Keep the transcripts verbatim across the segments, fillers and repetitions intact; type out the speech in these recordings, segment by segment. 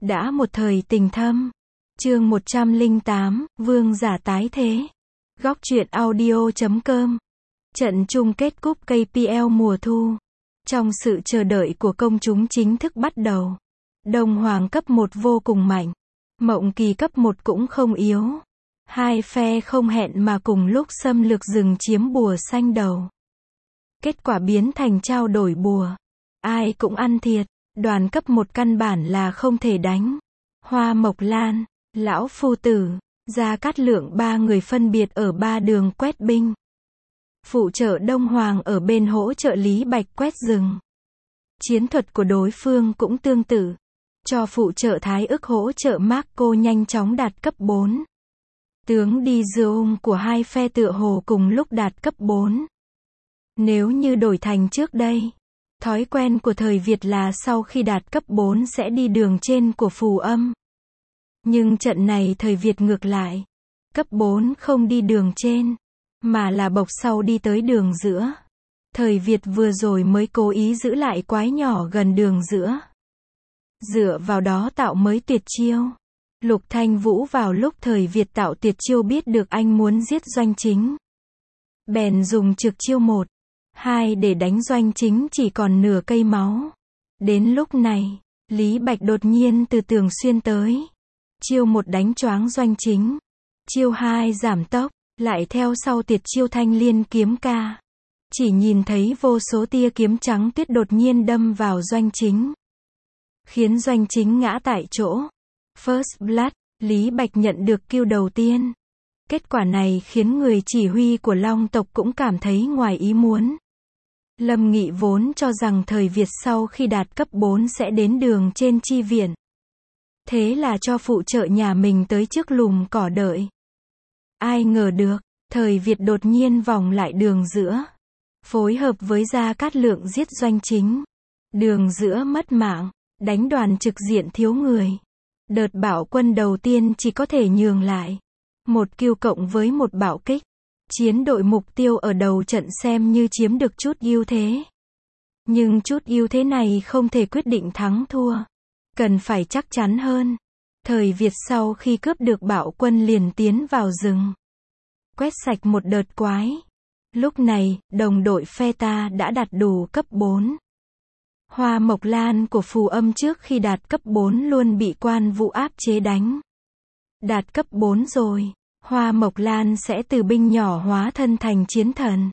Đã một thời tình thâm. Chương một trăm lẻ tám, Vương giả tái thế. Góc truyện audio chấm com. Trận chung kết cúp ca pê lờ mùa thu. Trong sự chờ đợi của công chúng chính thức bắt đầu. Đông Hoàng cấp một vô cùng mạnh. Mộng Kỳ cấp một cũng không yếu. Hai phe không hẹn mà cùng lúc xâm lược rừng chiếm bùa xanh đầu. Kết quả biến thành trao đổi bùa. Ai cũng ăn thiệt. Đoàn cấp một căn bản là không thể đánh. Hoa Mộc Lan, Lão Phu Tử, Gia Cát Lượng ba người phân biệt ở ba đường quét binh. Phụ trợ Đông Hoàng ở bên hỗ trợ Lý Bạch quét rừng. Chiến thuật của đối phương cũng tương tự. Cho phụ trợ Thái Ức hỗ trợ Marco nhanh chóng đạt cấp bốn. Tướng đi dương của hai phe tựa hồ cùng lúc đạt cấp bốn. Nếu như đổi thành trước đây, thói quen của thời Việt là sau khi đạt cấp bốn sẽ đi đường trên của phù âm. Nhưng trận này thời Việt ngược lại. Cấp bốn không đi đường trên, mà là bộc sau đi tới đường giữa. Thời Việt vừa rồi mới cố ý giữ lại quái nhỏ gần đường giữa. Dựa vào đó tạo mới tuyệt chiêu. Lục Thanh Vũ vào lúc thời Việt tạo tuyệt chiêu biết được anh muốn giết Doanh Chính. Bèn dùng trực chiêu một, hai để đánh Doanh Chính chỉ còn nửa cây máu. Đến lúc này, Lý Bạch đột nhiên từ tường xuyên tới. Chiêu một đánh choáng Doanh Chính. Chiêu hai giảm tốc, lại theo sau tuyệt chiêu Thanh Liên kiếm ca. Chỉ nhìn thấy vô số tia kiếm trắng tuyết đột nhiên đâm vào Doanh Chính. Khiến Doanh Chính ngã tại chỗ. First Blood, Lý Bạch nhận được kill đầu tiên. Kết quả này khiến người chỉ huy của Long tộc cũng cảm thấy ngoài ý muốn. Lâm Nghị vốn cho rằng thời Việt sau khi đạt cấp bốn sẽ đến đường trên chi viện. Thế là cho phụ trợ nhà mình tới trước lùm cỏ đợi. Ai ngờ được, thời Việt đột nhiên vòng lại đường giữa. Phối hợp với Gia Cát Lượng giết Doanh Chính. Đường giữa mất mạng, đánh đoàn trực diện thiếu người. Đợt bạo quân đầu tiên chỉ có thể nhường lại. Một kill cộng với một bạo kích. Chiến đội mục tiêu ở đầu trận xem như chiếm được chút ưu thế. Nhưng chút ưu thế này không thể quyết định thắng thua. Cần phải chắc chắn hơn. Thời Việt sau khi cướp được bạo quân liền tiến vào rừng. Quét sạch một đợt quái. Lúc này, đồng đội phe ta đã đạt đủ cấp bốn. Hoa Mộc Lan của phù âm trước khi đạt cấp bốn luôn bị Quan Vũ áp chế đánh. Đạt cấp bốn rồi, Hoa Mộc Lan sẽ từ binh nhỏ hóa thân thành chiến thần.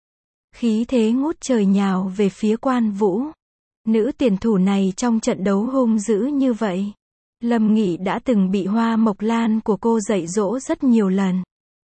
Khí thế ngút trời nhào về phía Quan Vũ. Nữ tuyển thủ này trong trận đấu hung dữ như vậy. Lâm Nghị đã từng bị Hoa Mộc Lan của cô dạy dỗ rất nhiều lần.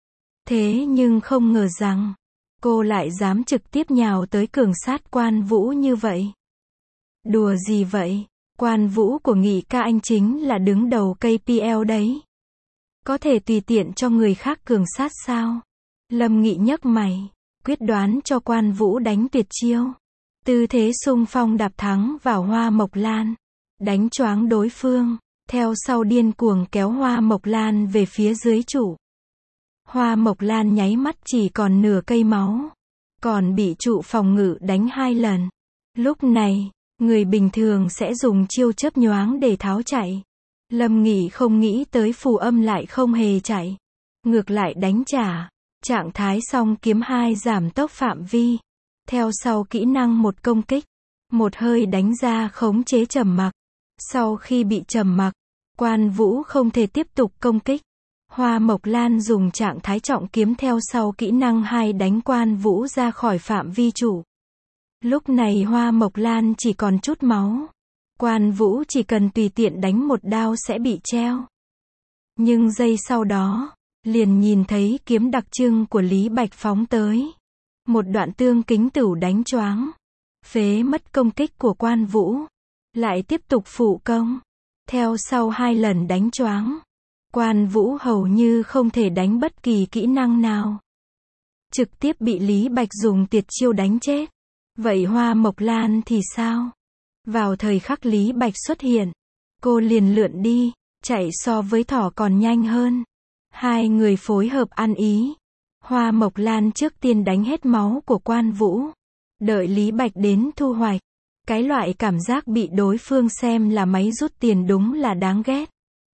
Thế nhưng không ngờ rằng, cô lại dám trực tiếp nhào tới cường sát Quan Vũ như vậy. Đùa gì vậy? Quan Vũ của Nghị ca anh chính là đứng đầu ca pê lờ đấy. Có thể tùy tiện cho người khác cường sát sao? Lâm Nghị nhấc mày, quyết đoán cho Quan Vũ đánh tuyệt chiêu. Tư thế xung phong đạp thắng vào Hoa Mộc Lan. Đánh choáng đối phương, theo sau điên cuồng kéo Hoa Mộc Lan về phía dưới trụ. Hoa Mộc Lan nháy mắt chỉ còn nửa cây máu. Còn bị trụ phòng ngự đánh hai lần. Lúc này, người bình thường sẽ dùng chiêu chớp nhoáng để tháo chạy. Lâm Nghị không nghĩ tới phù âm lại không hề chạy. Ngược lại đánh trả. Trạng thái song kiếm hai giảm tốc phạm vi. Theo sau kỹ năng một công kích. Một hơi đánh ra khống chế trầm mặc. Sau khi bị trầm mặc, Quan Vũ không thể tiếp tục công kích. Hoa Mộc Lan dùng trạng thái trọng kiếm theo sau kỹ năng hai đánh Quan Vũ ra khỏi phạm vi trụ. Lúc này Hoa Mộc Lan chỉ còn chút máu. Quan Vũ chỉ cần tùy tiện đánh một đao sẽ bị treo. Nhưng giây sau đó, liền nhìn thấy kiếm đặc trưng của Lý Bạch phóng tới. Một đoạn tương kính tửu đánh choáng. Phế mất công kích của Quan Vũ. Lại tiếp tục phụ công. Theo sau hai lần đánh choáng. Quan Vũ hầu như không thể đánh bất kỳ kỹ năng nào. Trực tiếp bị Lý Bạch dùng tuyệt chiêu đánh chết. Vậy Hoa Mộc Lan thì sao? Vào thời khắc Lý Bạch xuất hiện, cô liền lượn đi, chạy so với thỏ còn nhanh hơn. Hai người phối hợp ăn ý. Hoa Mộc Lan trước tiên đánh hết máu của Quan Vũ. Đợi Lý Bạch đến thu hoạch. Cái loại cảm giác bị đối phương xem là máy rút tiền đúng là đáng ghét.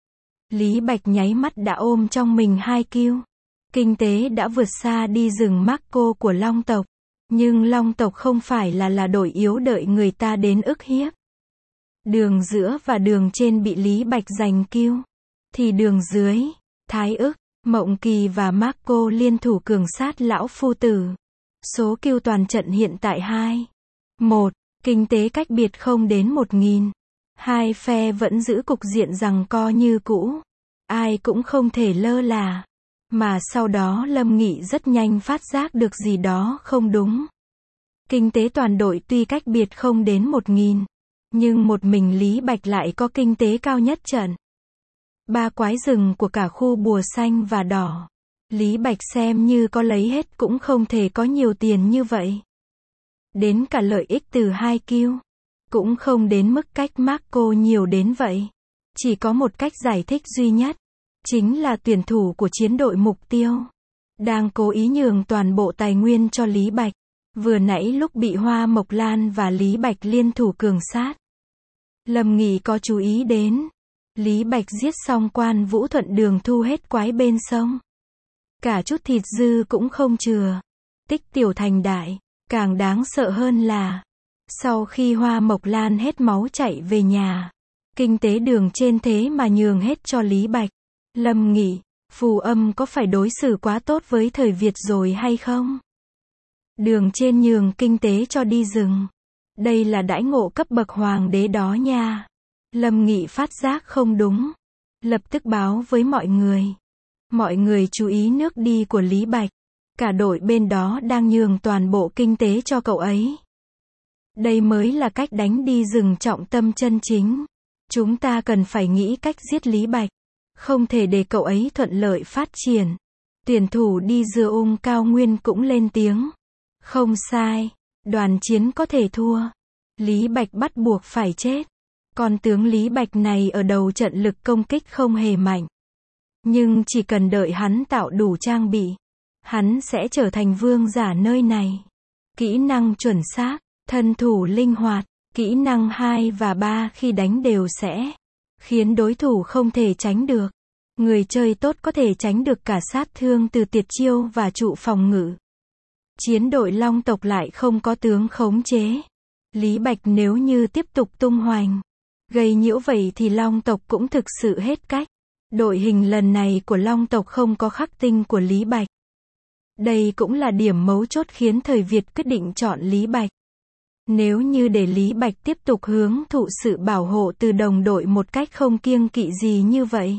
Lý Bạch nháy mắt đã ôm trong mình hai kill. Kinh tế đã vượt xa đi rừng Marco của Long tộc. Nhưng Long tộc không phải là là đội yếu đợi người ta đến ức hiếp. Đường giữa và đường trên bị Lý Bạch giành kill. Thì đường dưới, Thái ức, Mộng Kỳ và Marco liên thủ cường sát lão phu tử. Số kill toàn trận hiện tại hai. một. Kinh tế cách biệt không đến một nghìn. Hai phe vẫn giữ cục diện giằng co như cũ. Ai cũng không thể lơ là. Mà sau đó Lâm Nghị rất nhanh phát giác được gì đó không đúng. Kinh tế toàn đội tuy cách biệt không đến một nghìn. Nhưng một mình Lý Bạch lại có kinh tế cao nhất trận. Ba quái rừng của cả khu bùa xanh và đỏ. Lý Bạch xem như có lấy hết cũng không thể có nhiều tiền như vậy. Đến cả lợi ích từ hai kill. Cũng không đến mức cách Marco nhiều đến vậy. Chỉ có một cách giải thích duy nhất. Chính là tuyển thủ của chiến đội mục tiêu. Đang cố ý nhường toàn bộ tài nguyên cho Lý Bạch. Vừa nãy lúc bị Hoa Mộc Lan và Lý Bạch liên thủ cường sát. Lâm Nghị có chú ý đến. Lý Bạch giết xong Quan Vũ thuận đường thu hết quái bên sông. Cả chút thịt dư cũng không chừa. Tích tiểu thành đại. Càng đáng sợ hơn là. Sau khi Hoa Mộc Lan hết máu chạy về nhà. Kinh tế đường trên thế mà nhường hết cho Lý Bạch. Lâm Nghị, Phù Âm có phải đối xử quá tốt với thời Việt rồi hay không? Đường trên nhường kinh tế cho đi rừng. Đây là đãi ngộ cấp bậc hoàng đế đó nha. Lâm Nghị phát giác không đúng. Lập tức báo với mọi người. Mọi người chú ý nước đi của Lý Bạch. Cả đội bên đó đang nhường toàn bộ kinh tế cho cậu ấy. Đây mới là cách đánh đi rừng trọng tâm chân chính. Chúng ta cần phải nghĩ cách giết Lý Bạch. Không thể để cậu ấy thuận lợi phát triển. Tuyển thủ đi dưa ung cao nguyên cũng lên tiếng. Không sai. Đoàn chiến có thể thua. Lý Bạch bắt buộc phải chết. Con tướng Lý Bạch này ở đầu trận lực công kích không hề mạnh. Nhưng chỉ cần đợi hắn tạo đủ trang bị. Hắn sẽ trở thành vương giả nơi này. Kỹ năng chuẩn xác, thân thủ linh hoạt, kỹ năng hai và ba khi đánh đều sẽ khiến đối thủ không thể tránh được. Người chơi tốt có thể tránh được cả sát thương từ tuyệt chiêu và trụ phòng ngự. Chiến đội Long tộc lại không có tướng khống chế. Lý Bạch nếu như tiếp tục tung hoành, gây nhiễu vậy thì Long tộc cũng thực sự hết cách. Đội hình lần này của Long tộc không có khắc tinh của Lý Bạch. Đây cũng là điểm mấu chốt khiến thời Việt quyết định chọn Lý Bạch. Nếu như để Lý Bạch tiếp tục hướng thụ sự bảo hộ từ đồng đội một cách không kiêng kỵ gì như vậy.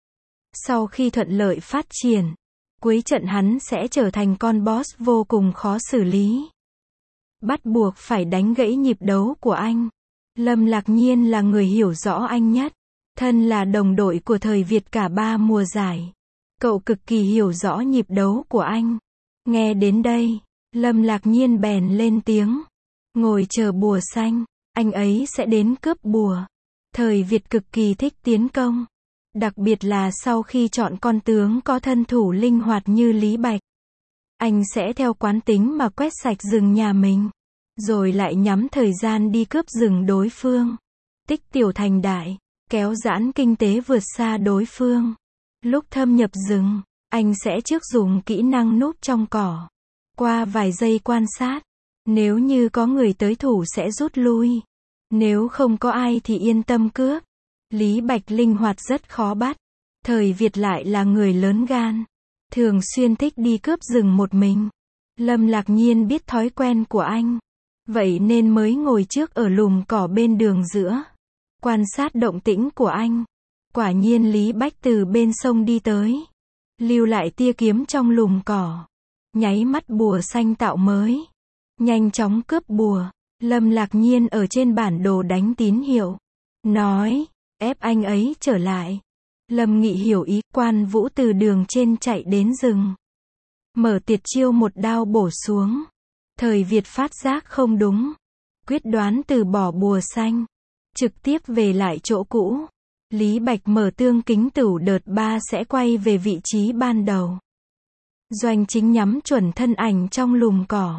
Sau khi thuận lợi phát triển, cuối trận hắn sẽ trở thành con boss vô cùng khó xử lý. Bắt buộc phải đánh gãy nhịp đấu của anh. Lâm Lạc Nhiên là người hiểu rõ anh nhất. Thân là đồng đội của thời Việt cả ba mùa giải. Cậu cực kỳ hiểu rõ nhịp đấu của anh. Nghe đến đây, Lâm Lạc Nhiên bèn lên tiếng. Ngồi chờ bùa xanh, anh ấy sẽ đến cướp bùa. Thời Việt cực kỳ thích tiến công. Đặc biệt là sau khi chọn con tướng có thân thủ linh hoạt như Lý Bạch. Anh sẽ theo quán tính mà quét sạch rừng nhà mình. Rồi lại nhắm thời gian đi cướp rừng đối phương. Tích tiểu thành đại, kéo giãn kinh tế vượt xa đối phương. Lúc thâm nhập rừng, anh sẽ trước dùng kỹ năng núp trong cỏ. Qua vài giây quan sát. Nếu như có người tới thủ sẽ rút lui. Nếu không có ai thì yên tâm cướp. Lý Bạch linh hoạt rất khó bắt. Thời Việt lại là người lớn gan. Thường xuyên thích đi cướp rừng một mình. Lâm Lạc Nhiên biết thói quen của anh. Vậy nên mới ngồi trước ở lùm cỏ bên đường giữa. Quan sát động tĩnh của anh. Quả nhiên Lý Bách từ bên sông đi tới. Lưu lại tia kiếm trong lùm cỏ. Nháy mắt bùa xanh tạo mới. Nhanh chóng cướp bùa. Lâm Lạc Nhiên ở trên bản đồ đánh tín hiệu. Nói, ép anh ấy trở lại. Lâm Nghị hiểu ý, Quan Vũ từ đường trên chạy đến rừng. Mở tiệt chiêu một đao bổ xuống. Thời Việt phát giác không đúng. Quyết đoán từ bỏ bùa xanh. Trực tiếp về lại chỗ cũ. Lý Bạch mở tương kính tửu đợt ba sẽ quay về vị trí ban đầu. Doanh chính nhắm chuẩn thân ảnh trong lùm cỏ.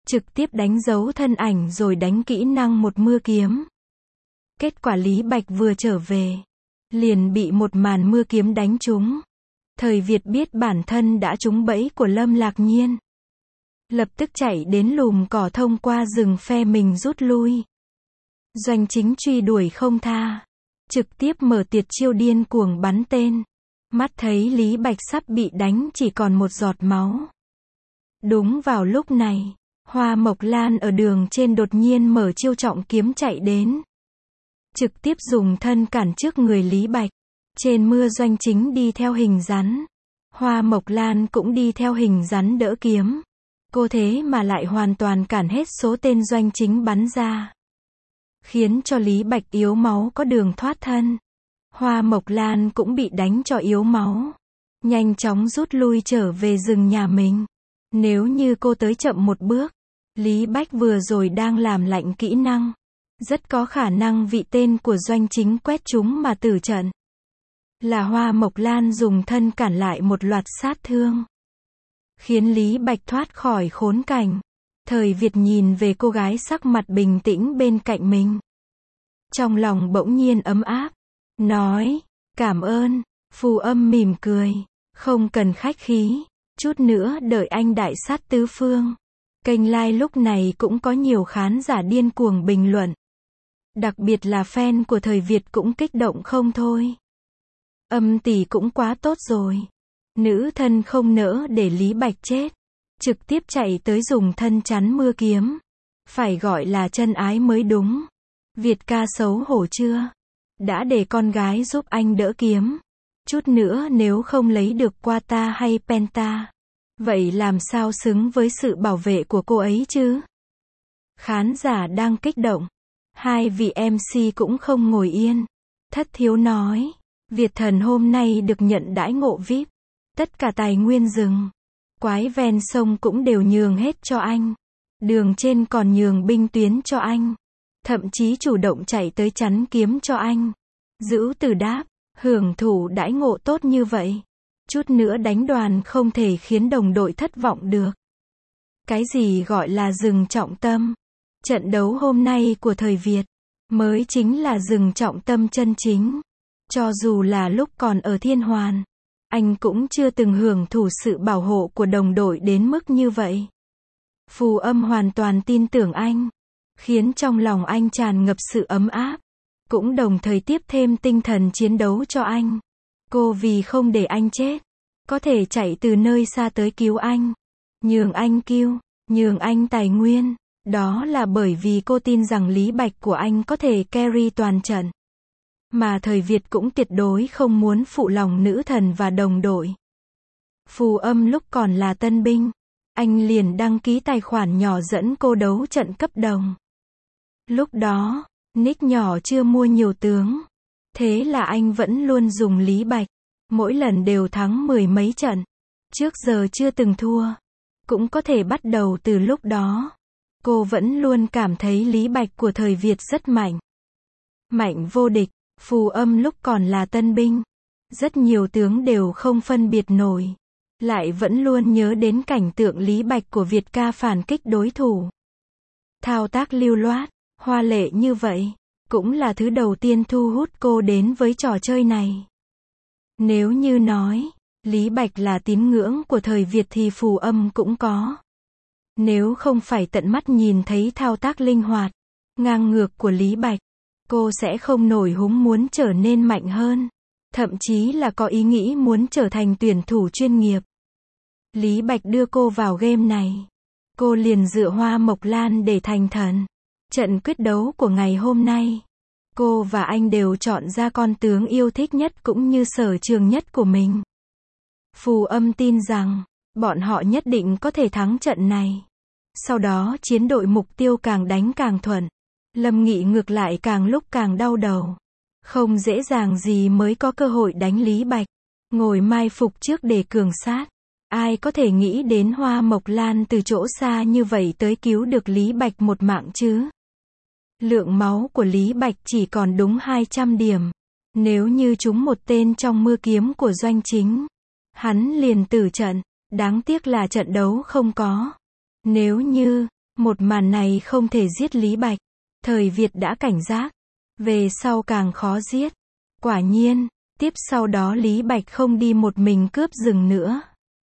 trực tiếp đánh dấu thân ảnh rồi đánh kỹ năng một mưa kiếm. Kết quả Lý Bạch vừa trở về, liền bị một màn mưa kiếm đánh trúng. Thời Việt biết bản thân đã trúng bẫy của Lâm Lạc Nhiên, lập tức chạy đến lùm cỏ thông qua rừng phe mình rút lui. Doanh Chính truy đuổi không tha, trực tiếp mở tiệt chiêu điên cuồng bắn tên. Mắt thấy Lý Bạch sắp bị đánh chỉ còn một giọt máu. Đúng vào lúc này, Hoa Mộc Lan ở đường trên đột nhiên mở chiêu trọng kiếm chạy đến, trực tiếp dùng thân cản trước người Lý Bạch. Trên mưa Doanh Chính đi theo hình rắn, Hoa Mộc Lan cũng đi theo hình rắn đỡ kiếm. Cô thế mà lại hoàn toàn cản hết số tên Doanh Chính bắn ra, khiến cho Lý Bạch yếu máu có đường thoát thân. Hoa Mộc Lan cũng bị đánh cho yếu máu, nhanh chóng rút lui trở về rừng nhà mình. Nếu như cô tới chậm một bước, Lý Bạch vừa rồi đang làm lạnh kỹ năng, rất có khả năng vị tên của Doanh Chính quét chúng mà tử trận. Là Hoa Mộc Lan dùng thân cản lại một loạt sát thương, khiến Lý Bạch thoát khỏi khốn cảnh. Thời Việt nhìn về cô gái sắc mặt bình tĩnh bên cạnh mình, trong lòng bỗng nhiên ấm áp, nói, cảm ơn. Phù Âm mỉm cười, không cần khách khí, chút nữa đợi anh đại sát tứ phương. Kênh Like lúc này cũng có nhiều khán giả điên cuồng bình luận, đặc biệt là fan của Thời Việt cũng kích động không thôi. Âm tỷ cũng quá tốt rồi, nữ thân không nỡ để Lý Bạch chết, trực tiếp chạy tới dùng thân chắn mưa kiếm, phải gọi là chân ái mới đúng. Việt ca xấu hổ chưa? Đã để con gái giúp anh đỡ kiếm, chút nữa nếu không lấy được Quata hay Penta, vậy làm sao xứng với sự bảo vệ của cô ấy chứ? Khán giả đang kích động, hai vị em xê cũng không ngồi yên. Thất Thiếu nói, Việt thần hôm nay được nhận đãi ngộ vi ai pi, tất cả tài nguyên rừng, quái ven sông cũng đều nhường hết cho anh, đường trên còn nhường binh tuyến cho anh, thậm chí chủ động chạy tới chắn kiếm cho anh. Dữ Tử đáp, hưởng thụ đãi ngộ tốt như vậy, chút nữa đánh đoàn không thể khiến đồng đội thất vọng được. Cái gì gọi là rừng trọng tâm? Trận đấu hôm nay của Thời Việt mới chính là rừng trọng tâm chân chính. Cho dù là lúc còn ở Thiên Hoàn, anh cũng chưa từng hưởng thụ sự bảo hộ của đồng đội đến mức như vậy. Phù Âm hoàn toàn tin tưởng anh, khiến trong lòng anh tràn ngập sự ấm áp, cũng đồng thời tiếp thêm tinh thần chiến đấu cho anh. Cô vì không để anh chết, có thể chạy từ nơi xa tới cứu anh, nhường anh kill, nhường anh tài nguyên, đó là bởi vì cô tin rằng Lý Bạch của anh có thể carry toàn trận. Mà Thời Việt cũng tuyệt đối không muốn phụ lòng nữ thần và đồng đội. Phù Âm lúc còn là tân binh, anh liền đăng ký tài khoản nhỏ dẫn cô đấu trận cấp đồng. Lúc đó, nick nhỏ chưa mua nhiều tướng, thế là anh vẫn luôn dùng Lý Bạch, mỗi lần đều thắng mười mấy trận, trước giờ chưa từng thua. Cũng có thể bắt đầu từ lúc đó, cô vẫn luôn cảm thấy Lý Bạch của Thời Việt rất mạnh. Mạnh vô địch. Phù Âm lúc còn là tân binh, rất nhiều tướng đều không phân biệt nổi, lại vẫn luôn nhớ đến cảnh tượng Lý Bạch của Việt ca phản kích đối thủ. Thao tác lưu loát, hoa lệ như vậy, cũng là thứ đầu tiên thu hút cô đến với trò chơi này. Nếu như nói, Lý Bạch là tín ngưỡng của Thời Việt thì Phù Âm cũng có. Nếu không phải tận mắt nhìn thấy thao tác linh hoạt, ngang ngược của Lý Bạch, cô sẽ không nổi hứng muốn trở nên mạnh hơn, thậm chí là có ý nghĩ muốn trở thành tuyển thủ chuyên nghiệp. Lý Bạch đưa cô vào game này, cô liền dựa Hoa Mộc Lan để thành thần. Trận quyết đấu của ngày hôm nay, cô và anh đều chọn ra con tướng yêu thích nhất cũng như sở trường nhất của mình. Phù Âm tin rằng, bọn họ nhất định có thể thắng trận này. Sau đó chiến đội mục tiêu càng đánh càng thuận. Lâm Nghị ngược lại càng lúc càng đau đầu. Không dễ dàng gì mới có cơ hội đánh Lý Bạch. Ngồi mai phục trước để cường sát. Ai có thể nghĩ đến Hoa Mộc Lan từ chỗ xa như vậy tới cứu được Lý Bạch một mạng chứ? Lượng máu của Lý Bạch chỉ còn đúng hai trăm điểm. Nếu như trúng một tên trong mưa kiếm của Doanh Chính, hắn liền tử trận. Đáng tiếc là trận đấu không có. Nếu như Một màn này không thể giết Lý Bạch. Thời Việt đã cảnh giác. Về sau càng khó giết. Quả nhiên, tiếp sau đó Lý Bạch không đi một mình cướp rừng nữa,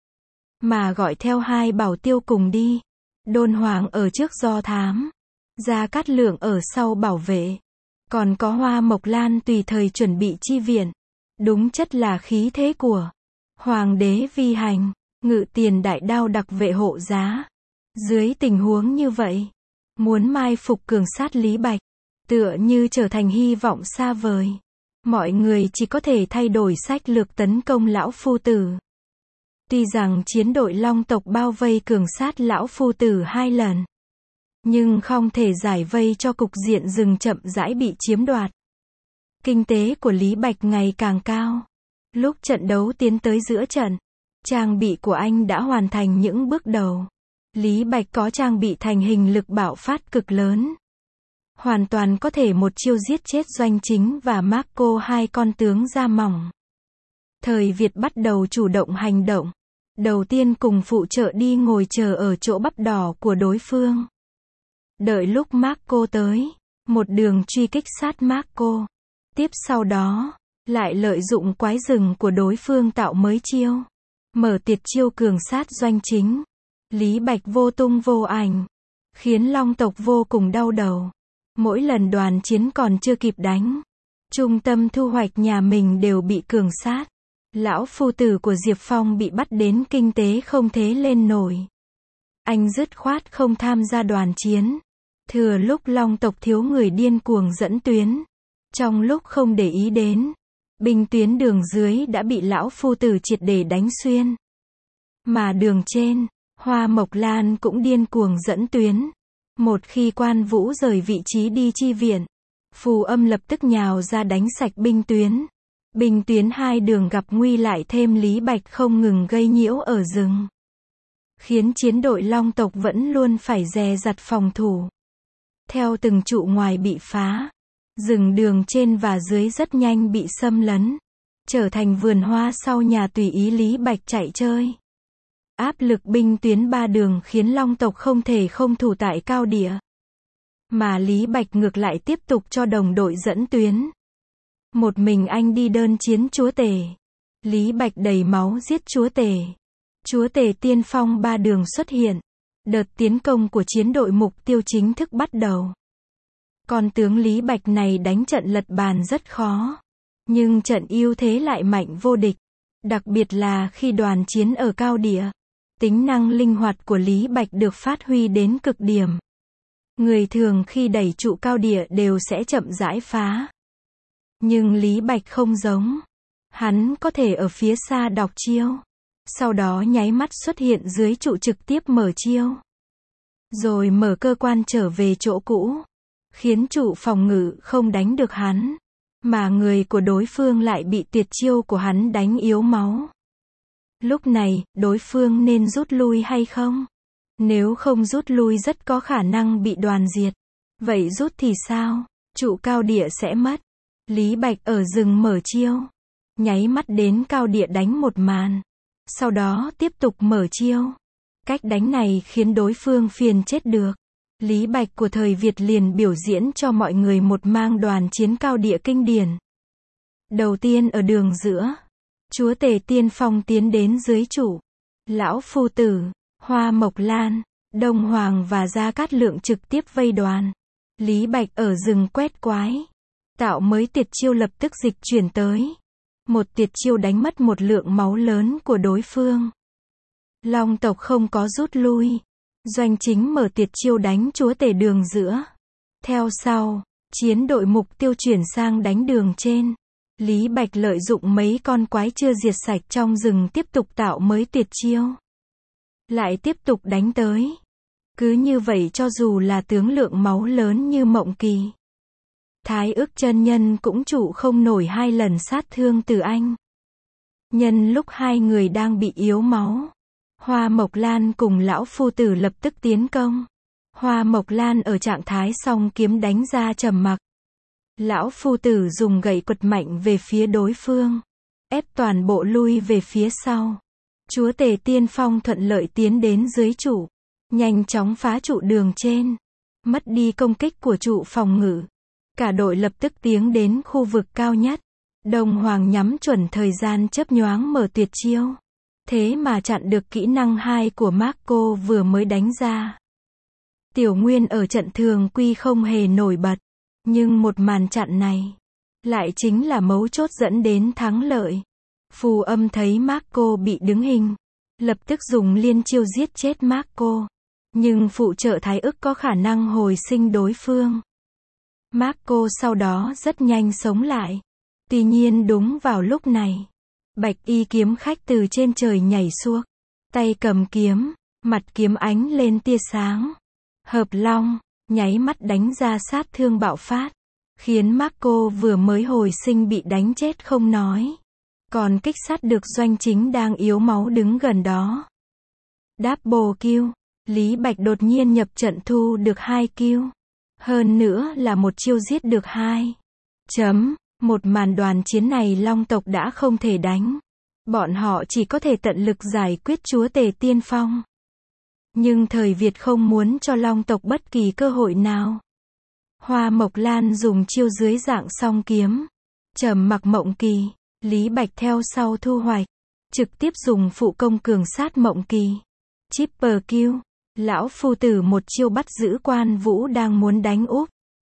mà gọi theo hai bảo tiêu cùng đi. Đôn Hoàng ở trước do thám, Gia Cát Lượng ở sau bảo vệ, còn có Hoa Mộc Lan tùy thời chuẩn bị chi viện. Đúng chất là khí thế của Hoàng đế vi hành, ngự tiền đại đao đặc vệ hộ giá. Dưới tình huống như vậy, muốn mai phục cường sát Lý Bạch, tựa như trở thành hy vọng xa vời. Mọi người chỉ có thể thay đổi sách lược tấn công lão phu tử. Tuy rằng chiến đội Long tộc bao vây cường sát lão phu tử hai lần, nhưng không thể giải vây cho cục diện rừng chậm rãi bị chiếm đoạt. Kinh tế của Lý Bạch ngày càng cao. Lúc trận đấu tiến tới giữa trận, trang bị của anh đã hoàn thành những bước đầu. Lý Bạch có trang bị thành hình lực bạo phát cực lớn, hoàn toàn có thể một chiêu giết chết Doanh Chính và Marco, hai con tướng da mỏng. Thời Việt bắt đầu chủ động hành động. Đầu tiên cùng phụ trợ đi ngồi chờ ở chỗ bắp đỏ của đối phương. Đợi lúc Marco tới, một đường truy kích sát Marco. Tiếp sau đó, lại lợi dụng quái rừng của đối phương tạo mới chiêu. Mở tiệt chiêu cường sát Doanh Chính. Lý Bạch vô tung vô ảnh, khiến Long tộc vô cùng đau đầu. Mỗi lần đoàn chiến còn chưa kịp đánh, trung tâm thu hoạch nhà mình đều bị cường sát. Lão phu tử của Diệp Phong bị bắt đến kinh tế không thế lên nổi. Anh dứt khoát không tham gia đoàn chiến. Thừa lúc Long tộc thiếu người điên cuồng dẫn tuyến. Trong lúc không để ý đến, binh tuyến đường dưới đã bị lão phu tử triệt để đánh xuyên. Mà đường trên, Hoa Mộc Lan cũng điên cuồng dẫn tuyến. Một khi Quan Vũ rời vị trí đi chi viện, Phù Âm lập tức nhào ra đánh sạch binh tuyến. Binh tuyến hai đường gặp nguy, lại thêm Lý Bạch không ngừng gây nhiễu ở rừng, khiến chiến đội Long tộc vẫn luôn phải dè dặt phòng thủ. Theo từng trụ ngoài bị phá, rừng đường trên và dưới rất nhanh bị xâm lấn, trở thành vườn hoa sau nhà tùy ý Lý Bạch chạy chơi. Áp lực binh tuyến ba đường khiến Long tộc không thể không thủ tại cao địa, mà Lý Bạch ngược lại tiếp tục cho đồng đội dẫn tuyến. Một mình anh đi đơn chiến chúa tể. Lý Bạch đầy máu giết chúa tể. Chúa tể tiên phong ba đường xuất hiện. Đợt tiến công của chiến đội mục tiêu chính thức bắt đầu. Con tướng Lý Bạch này đánh trận lật bàn rất khó, nhưng trận ưu thế lại mạnh vô địch. Đặc biệt là khi đoàn chiến ở cao địa, tính năng linh hoạt của Lý Bạch được phát huy đến cực điểm. Người thường khi đẩy trụ cao địa đều sẽ chậm rãi phá. Nhưng Lý Bạch không giống. Hắn có thể ở phía xa đọc chiêu, sau đó nháy mắt xuất hiện dưới trụ trực tiếp mở chiêu, rồi mở cơ quan trở về chỗ cũ, khiến trụ phòng ngự không đánh được hắn, mà người của đối phương lại bị tuyệt chiêu của hắn đánh yếu máu. Lúc này, đối phương nên rút lui hay không? Nếu không rút lui rất có khả năng bị đoàn diệt. Vậy rút thì sao? Trụ cao địa sẽ mất. Lý Bạch ở rừng mở chiêu, nháy mắt đến cao địa đánh một màn, sau đó tiếp tục mở chiêu. Cách đánh này khiến đối phương phiền chết được. Lý Bạch của thời Việt liền biểu diễn cho mọi người một mang đoàn chiến cao địa kinh điển. Đầu tiên ở đường giữa, chúa tể tiên phong tiến đến dưới trụ. Lão phu tử, Hoa Mộc Lan, Đông Hoàng và Gia Cát Lượng trực tiếp vây đoàn. Lý Bạch ở rừng quét quái, tạo mới tuyệt chiêu lập tức dịch chuyển tới. Một tuyệt chiêu đánh mất một lượng máu lớn của đối phương. Long tộc không có rút lui. Doanh Chính mở tuyệt chiêu đánh chúa tể đường giữa. Theo sau, chiến đội mục tiêu chuyển sang đánh đường trên. Lý Bạch lợi dụng mấy con quái chưa diệt sạch trong rừng tiếp tục tạo mới tuyệt chiêu. Lại tiếp tục đánh tới. Cứ như vậy cho dù là tướng lượng máu lớn như Mộng Kỳ, Thái Ức chân nhân cũng trụ không nổi hai lần sát thương từ anh. Nhân lúc hai người đang bị yếu máu, Hoa Mộc Lan cùng lão phu tử lập tức tiến công. Hoa Mộc Lan ở trạng thái song kiếm đánh ra trầm mặc. Lão phu tử dùng gậy quật mạnh về phía đối phương, ép toàn bộ lui về phía sau. Chúa tể tiên phong thuận lợi tiến đến dưới trụ. nhanh chóng phá trụ đường trên, mất đi công kích của trụ phòng ngự. Cả đội lập tức tiến đến khu vực cao nhất. Đông Hoàng nhắm chuẩn thời gian chớp nhoáng mở tuyệt chiêu. Thế mà chặn được kỹ năng hai của Marco vừa mới đánh ra. Tiểu Nguyên ở trận thường quy không hề nổi bật, nhưng một màn chặn này lại chính là mấu chốt dẫn đến thắng lợi. Phù Âm thấy Marco bị đứng hình, lập tức dùng liên chiêu giết chết Marco, nhưng phụ trợ Thái ức có khả năng hồi sinh đối phương. Marco sau đó rất nhanh sống lại. Tuy nhiên đúng vào lúc này, Bạch Y kiếm khách từ trên trời nhảy xuống, tay cầm kiếm, mặt kiếm ánh lên tia sáng. Hợp Long, nháy mắt đánh ra sát thương bạo phát, khiến Marco vừa mới hồi sinh bị đánh chết không nói, còn kích sát được doanh chính đang yếu máu đứng gần đó. Double kill, Lý Bạch đột nhiên nhập trận thu được hai kill. Hơn nữa là một chiêu giết được hai. Chấm, một màn đoàn chiến này Long tộc đã không thể đánh. Bọn họ chỉ có thể tận lực giải quyết chúa tể tiên phong. Nhưng thời Việt không muốn cho Long tộc bất kỳ cơ hội nào. Hoa Mộc Lan dùng chiêu dưới dạng song kiếm. Trầm Mặc Mộng Kỳ, Lý Bạch theo sau thu hoạch. Trực tiếp dùng phụ công cường sát Mộng Kỳ. Triple kill, lão phu tử một chiêu bắt giữ Quan Vũ đang muốn đánh úp.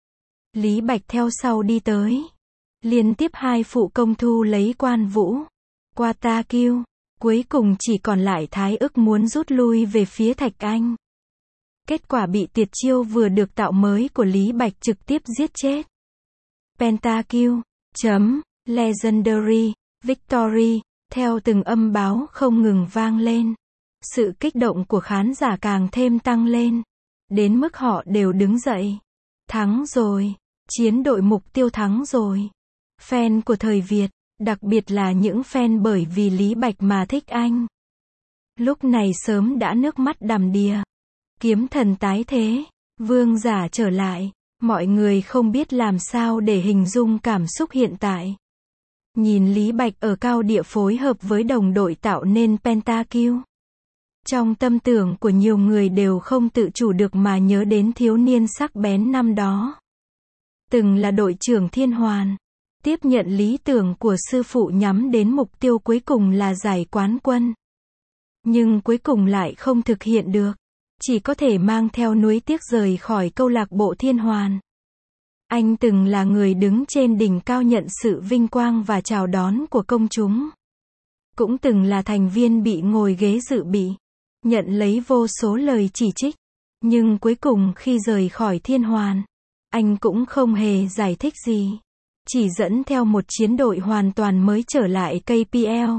Lý Bạch theo sau đi tới. Liên tiếp hai phụ công thu lấy Quan Vũ. Quata kill, cuối cùng chỉ còn lại Thái ức muốn rút lui về phía Thạch Anh. Kết quả bị tuyệt chiêu vừa được tạo mới của Lý Bạch trực tiếp giết chết. Pentakill, chấm, Legendary, Victory, theo từng âm báo không ngừng vang lên. Sự kích động của khán giả càng thêm tăng lên. Đến mức họ đều đứng dậy. Thắng rồi. Chiến đội mục tiêu thắng rồi. Fan của thời Việt, đặc biệt là những fan bởi vì Lý Bạch mà thích anh, lúc này sớm đã nước mắt đầm đìa. Kiếm thần tái thế, vương giả trở lại, mọi người không biết làm sao để hình dung cảm xúc hiện tại. Nhìn Lý Bạch ở cao địa phối hợp với đồng đội tạo nên pentakill. Trong tâm tưởng của nhiều người đều không tự chủ được mà nhớ đến thiếu niên sắc bén năm đó. Từng là đội trưởng Thiên Hoàn, tiếp nhận lý tưởng của sư phụ nhắm đến mục tiêu cuối cùng là giải quán quân. Nhưng cuối cùng lại không thực hiện được. Chỉ có thể mang theo nuối tiếc rời khỏi câu lạc bộ Thiên Hoàn. Anh từng là người đứng trên đỉnh cao nhận sự vinh quang và chào đón của công chúng. Cũng từng là thành viên bị ngồi ghế dự bị, nhận lấy vô số lời chỉ trích. Nhưng cuối cùng khi rời khỏi Thiên Hoàn, anh cũng không hề giải thích gì. Chỉ dẫn theo một chiến đội hoàn toàn mới trở lại ca pê lờ.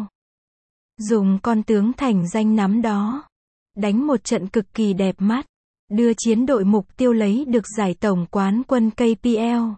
Dùng con tướng thành danh nắm đó. Đánh một trận cực kỳ đẹp mắt. Đưa chiến đội mục tiêu lấy được giải tổng quán quân ca pê lờ.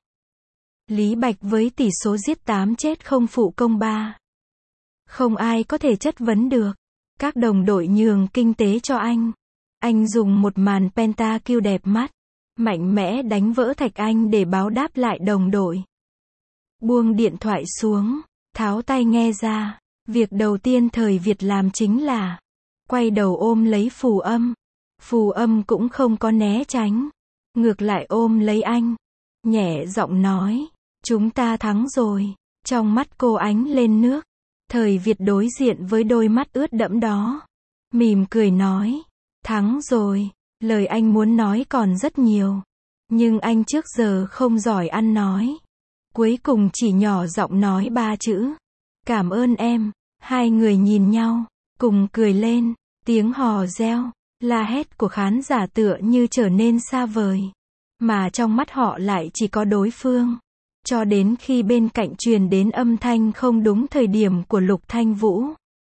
Lý Bạch với tỷ số giết tám chết không phụ công ba. Không ai có thể chất vấn được. Các đồng đội nhường kinh tế cho anh. Anh dùng một màn pentakill đẹp mắt. Mạnh mẽ đánh vỡ Thạch Anh để báo đáp lại đồng đội. Buông điện thoại xuống. Tháo tai nghe ra. Việc đầu tiên thời Việt làm chính là quay đầu ôm lấy Phù Âm. Phù Âm cũng không có né tránh. Ngược lại ôm lấy anh. Nhẹ giọng nói. Chúng ta thắng rồi. Trong mắt cô ánh lên nước. Thời Việt đối diện với đôi mắt ướt đẫm đó. Mỉm cười nói. Thắng rồi. Lời anh muốn nói còn rất nhiều. Nhưng anh trước giờ không giỏi ăn nói. Cuối cùng chỉ nhỏ giọng nói ba chữ. Cảm ơn em. Hai người nhìn nhau. Cùng cười lên. Tiếng hò reo, la hét của khán giả tựa như trở nên xa vời. Mà trong mắt họ lại chỉ có đối phương. Cho đến khi bên cạnh truyền đến âm thanh không đúng thời điểm của Lục Thanh Vũ.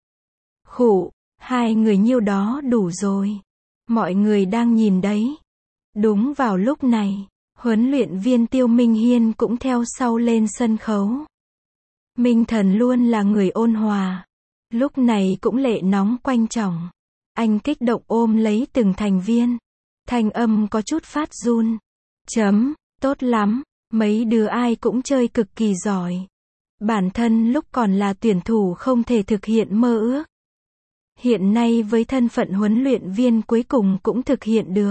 Khụ, hai người nhiêu đó đủ rồi. Mọi người đang nhìn đấy. Đúng vào lúc này, huấn luyện viên Tiêu Minh Hiên cũng theo sau lên sân khấu. Minh Thần luôn là người ôn hòa. Lúc này cũng lệ nóng quanh chồng. Anh kích động ôm lấy từng thành viên. Thanh âm có chút phát run. Chấm, tốt lắm, mấy đứa ai cũng chơi cực kỳ giỏi. Bản thân lúc còn là tuyển thủ không thể thực hiện mơ ước. Hiện nay với thân phận huấn luyện viên cuối cùng cũng thực hiện được.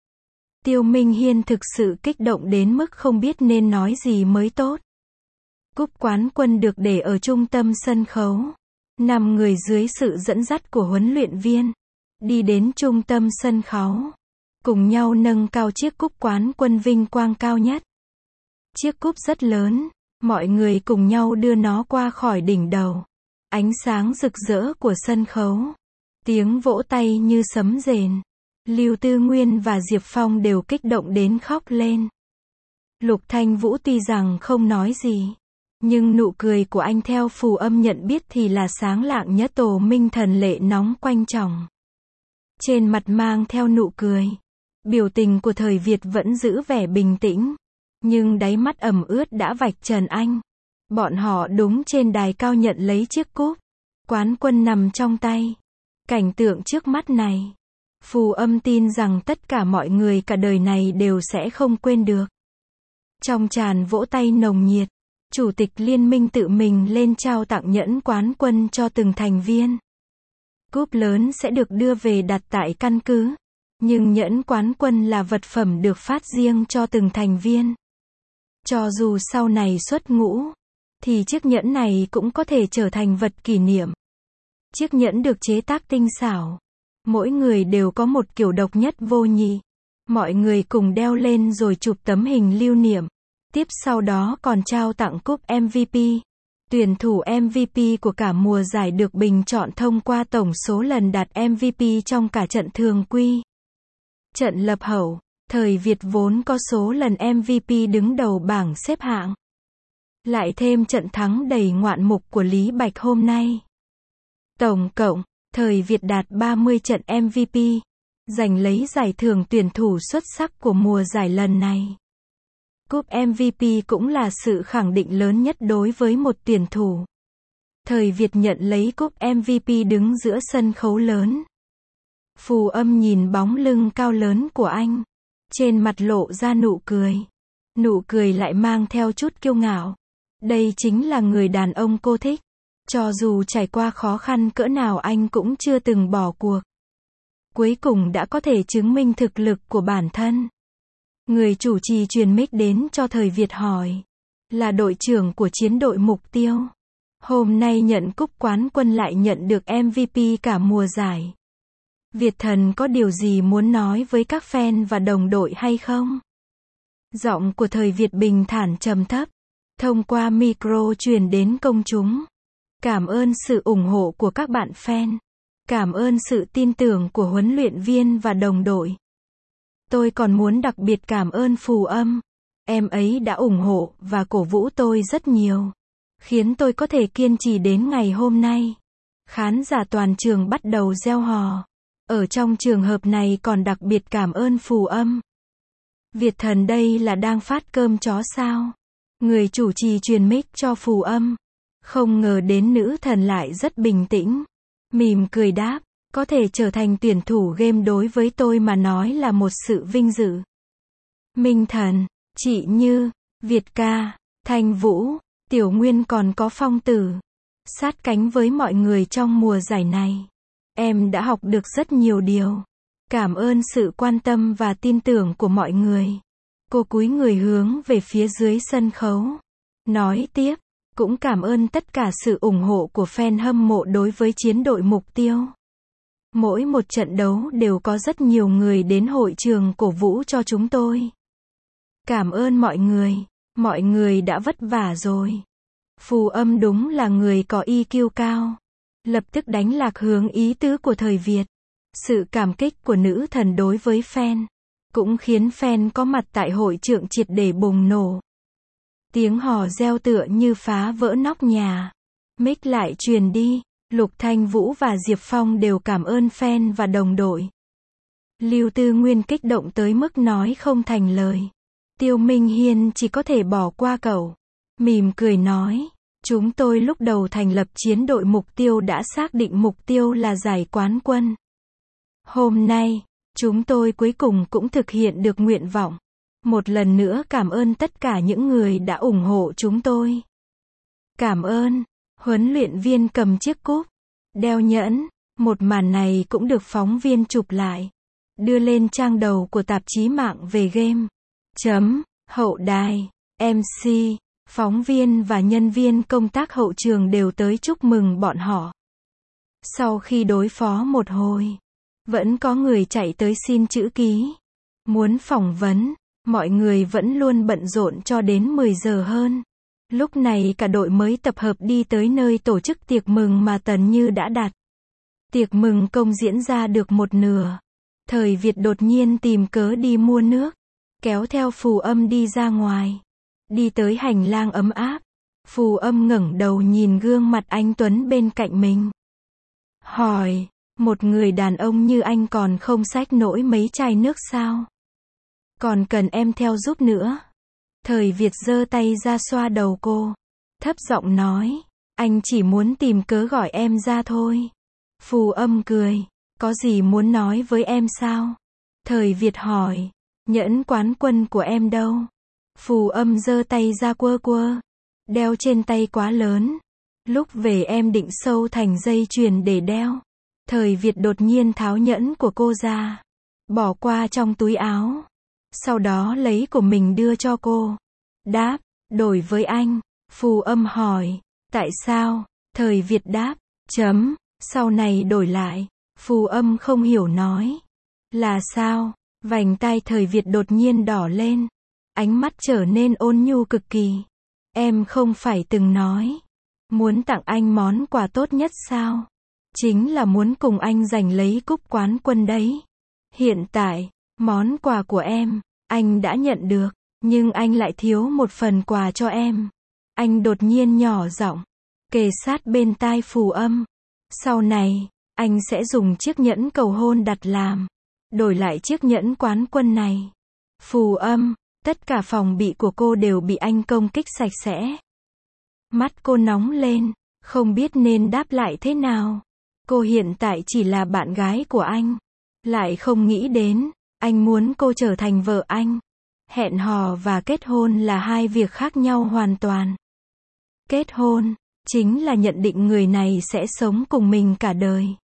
Tiêu Minh Hiên thực sự kích động đến mức không biết nên nói gì mới tốt. Cúp quán quân được để ở trung tâm sân khấu. Năm người dưới sự dẫn dắt của huấn luyện viên, đi đến trung tâm sân khấu, cùng nhau nâng cao chiếc cúp quán quân vinh quang cao nhất. Chiếc cúp rất lớn, mọi người cùng nhau đưa nó qua khỏi đỉnh đầu. Ánh sáng rực rỡ của sân khấu, tiếng vỗ tay như sấm rền. Lưu Tư Nguyên và Diệp Phong đều kích động đến khóc lên. Lục Thanh Vũ tuy rằng không nói gì, nhưng nụ cười của anh theo Phù Âm nhận biết thì là sáng lạng nhất. Tổ Minh Thần lệ nóng quanh tròng. Trên mặt mang theo nụ cười. Biểu tình của Thời Việt vẫn giữ vẻ bình tĩnh, nhưng đáy mắt ẩm ướt đã vạch trần anh. Bọn họ đúng trên đài cao nhận lấy chiếc cúp quán quân nằm trong tay. Cảnh tượng trước mắt này, Phù Âm tin rằng tất cả mọi người cả đời này đều sẽ không quên được. Trong tràn vỗ tay nồng nhiệt, Chủ tịch liên minh tự mình lên trao tặng nhẫn quán quân cho từng thành viên. Cúp lớn sẽ được đưa về đặt tại căn cứ, nhưng nhẫn quán quân là vật phẩm được phát riêng cho từng thành viên. Cho dù sau này xuất ngũ, thì chiếc nhẫn này cũng có thể trở thành vật kỷ niệm. Chiếc nhẫn được chế tác tinh xảo. Mỗi người đều có một kiểu độc nhất vô nhị. Mọi người cùng đeo lên rồi chụp tấm hình lưu niệm. Tiếp sau đó còn trao tặng cúp em vê pê. Tuyển thủ em vê pê của cả mùa giải được bình chọn thông qua tổng số lần đạt em vê pê trong cả trận thường quy. Trận lập hậu, Thời Việt vốn có số lần em vê pê đứng đầu bảng xếp hạng. Lại thêm trận thắng đầy ngoạn mục của Lý Bạch hôm nay. Tổng cộng, Thời Việt đạt ba mươi trận em vê pê, giành lấy giải thưởng tuyển thủ xuất sắc của mùa giải lần này. Cúp em vê pê cũng là sự khẳng định lớn nhất đối với một tuyển thủ. Thời Việt nhận lấy cúp em vê pê đứng giữa sân khấu lớn. Phù Âm nhìn bóng lưng cao lớn của anh, trên mặt lộ ra nụ cười. Nụ cười lại mang theo chút kiêu ngạo. Đây chính là người đàn ông cô thích. Cho dù trải qua khó khăn cỡ nào anh cũng chưa từng bỏ cuộc. Cuối cùng đã có thể chứng minh thực lực của bản thân. Người chủ trì truyền mic đến cho Thời Việt hỏi. Là đội trưởng của chiến đội Mục Tiêu. Hôm nay nhận cúp quán quân lại nhận được em vê pê cả mùa giải. Việt Thần có điều gì muốn nói với các fan và đồng đội hay không? Giọng của Thời Việt bình thản trầm thấp, thông qua micro truyền đến công chúng. Cảm ơn sự ủng hộ của các bạn fan. Cảm ơn sự tin tưởng của huấn luyện viên và đồng đội. Tôi còn muốn đặc biệt cảm ơn Phù Âm. Em ấy đã ủng hộ và cổ vũ tôi rất nhiều, khiến tôi có thể kiên trì đến ngày hôm nay. Khán giả toàn trường bắt đầu reo hò. Ở trong trường hợp này còn đặc biệt cảm ơn Phù Âm. Việt Thần đây là đang phát cơm chó sao? Người chủ trì truyền mic cho Phù Âm. Không ngờ đến nữ thần lại rất bình tĩnh. Mỉm cười đáp, có thể trở thành tuyển thủ game đối với tôi mà nói là một sự vinh dự. Minh Thần, chị Như, Việt Ca, Thanh Vũ, Tiểu Nguyên còn có Phong Tử. Sát cánh với mọi người trong mùa giải này. Em đã học được rất nhiều điều. Cảm ơn sự quan tâm và tin tưởng của mọi người. Cô cúi người hướng về phía dưới sân khấu. Nói tiếp, cũng cảm ơn tất cả sự ủng hộ của fan hâm mộ đối với chiến đội Mục Tiêu. Mỗi một trận đấu đều có rất nhiều người đến hội trường cổ vũ cho chúng tôi. Cảm ơn mọi người, mọi người đã vất vả rồi. Phù Âm đúng là người có i kiu cao. Lập tức đánh lạc hướng ý tứ của Thời Việt. Sự cảm kích của nữ thần đối với fan, cũng khiến fan có mặt tại hội trường triệt để bùng nổ. Tiếng hò reo tựa như phá vỡ nóc nhà. Mic lại truyền đi, Lục Thanh Vũ và Diệp Phong đều cảm ơn fan và đồng đội. Lưu Tư Nguyên kích động tới mức nói không thành lời. Tiêu Minh Hiên chỉ có thể bỏ qua cậu. Mỉm cười nói, chúng tôi lúc đầu thành lập chiến đội Mục Tiêu đã xác định mục tiêu là giải quán quân. Hôm nay, chúng tôi cuối cùng cũng thực hiện được nguyện vọng. Một lần nữa cảm ơn tất cả những người đã ủng hộ chúng tôi. Cảm ơn. Huấn luyện viên cầm chiếc cúp, đeo nhẫn, Một màn này cũng được phóng viên chụp lại, đưa lên trang đầu của tạp chí mạng về game. Chấm, hậu đài, em xê, phóng viên và nhân viên công tác hậu trường đều tới chúc mừng bọn họ. Sau khi đối phó một hồi, vẫn có người chạy tới xin chữ ký, muốn phỏng vấn, mọi người vẫn luôn bận rộn cho đến mười giờ hơn. Lúc này cả đội mới tập hợp đi tới nơi tổ chức tiệc mừng mà Tần Như đã đặt. Tiệc mừng công diễn ra được một nửa. Thời Việt đột nhiên tìm cớ đi mua nước, kéo theo Phù Âm đi ra ngoài. Đi tới hành lang ấm áp, Phù Âm ngẩng đầu nhìn gương mặt anh Tuấn bên cạnh mình. Hỏi, một người đàn ông như anh còn không xách nổi mấy chai nước sao? Còn cần em theo giúp nữa. Thời Việt giơ tay ra xoa đầu cô, thấp giọng nói, anh chỉ muốn tìm cớ gọi em ra thôi. Phù Âm cười, có gì muốn nói với em sao? Thời Việt hỏi, nhẫn quán quân của em đâu? Phù Âm giơ tay ra quơ quơ, đeo trên tay quá lớn. Lúc về em định sâu thành dây chuyền để đeo. Thời Việt đột nhiên tháo nhẫn của cô ra, bỏ qua trong túi áo. Sau đó lấy của mình đưa cho cô. Đáp, đổi với anh. Phù Âm hỏi, tại sao? Thời Việt đáp, chấm, sau này đổi lại. Phù Âm không hiểu nói, là sao? Vành tai Thời Việt đột nhiên đỏ lên, ánh mắt trở nên ôn nhu cực kỳ. Em không phải từng nói, muốn tặng anh món quà tốt nhất sao? Chính là muốn cùng anh giành lấy cúp quán quân đấy. Hiện tại, món quà của em, anh đã nhận được, nhưng anh lại thiếu một phần quà cho em. Anh đột nhiên nhỏ giọng, kề sát bên tai Phù Âm. Sau này, anh sẽ dùng chiếc nhẫn cầu hôn đặt làm, đổi lại chiếc nhẫn quán quân này. Phù Âm, tất cả phòng bị của cô đều bị anh công kích sạch sẽ. Mắt cô nóng lên, không biết nên đáp lại thế nào. Cô hiện tại chỉ là bạn gái của anh, lại không nghĩ đến, anh muốn cô trở thành vợ anh. Hẹn hò và kết hôn là hai việc khác nhau hoàn toàn. Kết hôn, chính là nhận định người này sẽ sống cùng mình cả đời.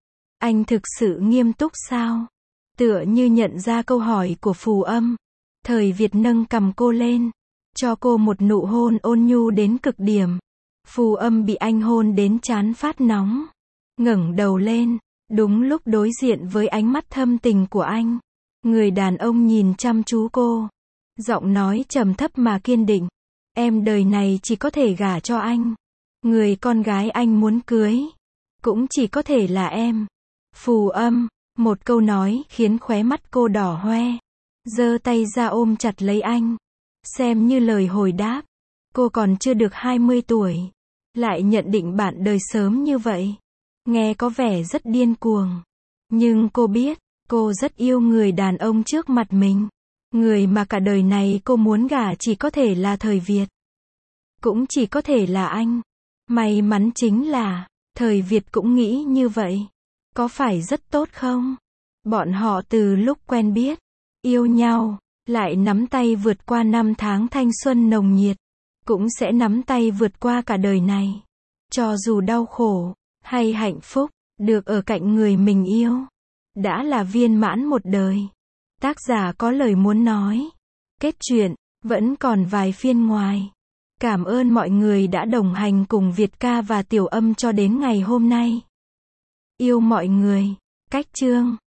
Anh thực sự nghiêm túc sao? Tựa như nhận ra câu hỏi của Phù Âm. Thời Việt nâng cằm cô lên, cho cô một nụ hôn ôn nhu đến cực điểm. Phù Âm bị anh hôn đến trán phát nóng, ngẩng đầu lên, đúng lúc đối diện với ánh mắt thâm tình của anh. Người đàn ông nhìn chăm chú cô, giọng nói trầm thấp mà kiên định, em đời này chỉ có thể gả cho anh. Người con gái anh muốn cưới, cũng chỉ có thể là em. Phù Âm, một câu nói khiến khóe mắt cô đỏ hoe, giơ tay ra ôm chặt lấy anh, xem như lời hồi đáp. Cô còn chưa được hai mươi tuổi, lại nhận định bạn đời sớm như vậy. Nghe có vẻ rất điên cuồng, nhưng cô biết, cô rất yêu người đàn ông trước mặt mình. Người mà cả đời này cô muốn gả chỉ có thể là Thời Việt, cũng chỉ có thể là anh. May mắn chính là, Thời Việt cũng nghĩ như vậy. Có phải rất tốt không? Bọn họ từ lúc quen biết, yêu nhau, lại nắm tay vượt qua năm tháng thanh xuân nồng nhiệt, cũng sẽ nắm tay vượt qua cả đời này. Cho dù đau khổ, hay hạnh phúc, được ở cạnh người mình yêu, đã là viên mãn một đời. Tác giả có lời muốn nói. Kết truyện, vẫn còn vài phiên ngoài. Cảm ơn mọi người đã đồng hành cùng Việt Ca và Tiểu Âm cho đến ngày hôm nay. Yêu mọi người. Cách chương